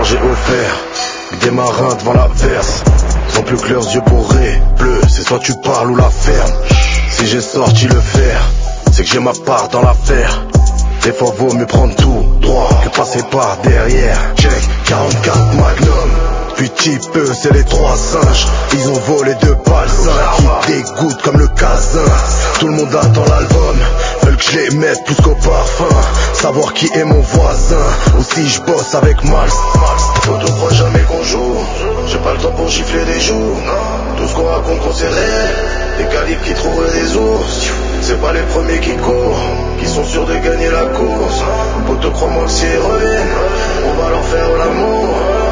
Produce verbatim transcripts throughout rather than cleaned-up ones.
j'ai offert que des marins devant l'averse. Sans plus que leurs yeux bourrés, bleu, c'est soit tu parles ou la ferme. Si j'ai sorti le fer, c'est que j'ai ma part dans l'affaire. Des fois vaut mieux prendre tout droit que passer par derrière. Check, quarante-quatre Magnum. Depuis petit peu c'est les trois singes. Ils ont volé deux balles cinq qui dégoûtent comme le casin. Tout le monde attend l'album, veulent que je les mette plus qu'au parfum. Savoir qui est mon voisin, ou si je bosse avec Mals. Faut te croire jamais qu'on joue, j'ai pas le temps pour gifler des joues. Tout ce qu'on raconte qu'on s'est réel, des calibres qui trouvent des ours. C'est pas les premiers qui courent, qui sont sûrs de gagner la course. Faut te croire moi que s'ils reviennent, on va leur faire l'amour.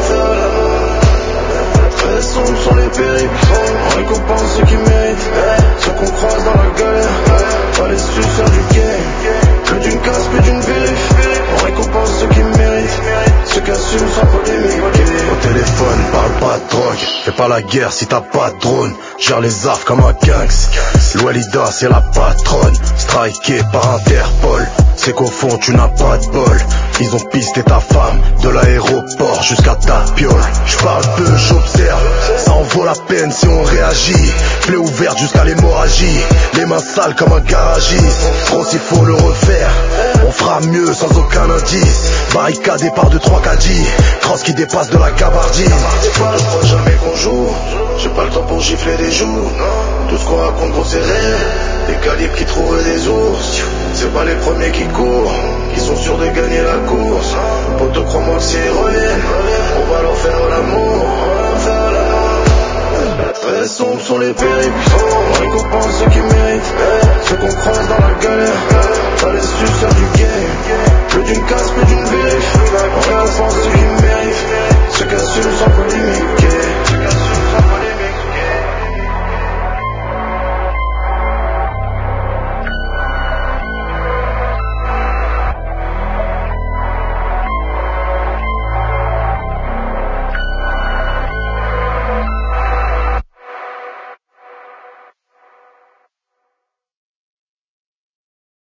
Très sombres sont les périples, on récompense ceux qui méritent. Ceux qu'on croise dans la galère, pas les suceurs du game. Que d'une casse, que d'une vérif. On récompense ceux qui méritent, ceux qui assument sans polémique. Au téléphone, parle pas de drogue, fais pas la guerre si t'as pas de drone. Gère les affres comme un gangs. L'Oualida c'est la patronne, striké par Interpol. C'est qu'au fond tu n'as pas de bol. Ils ont pisté ta femme, de l'aéroport jusqu'à ta piole. J'parle peu, j'observe, ça en vaut la peine si on réagit. Plaie ouverte jusqu'à l'hémorragie, les mains sales comme un garagiste. Gros s'il faut le refaire, on fera mieux sans aucun indice. Barricadé par deux trois caddies, cross qui dépasse de la gabardine. Je crois jamais qu'on joue, j'ai pas le temps pour gifler des joues. Tout ce qu'on raconte gros c'est réel, des calibres qui trouvent des ours. C'est pas les premiers qui courent, qui sont sûrs de gagner la course. Pour te croire moi que s'ils reviennent, on va leur faire l'amour. Très sombres sont les périples,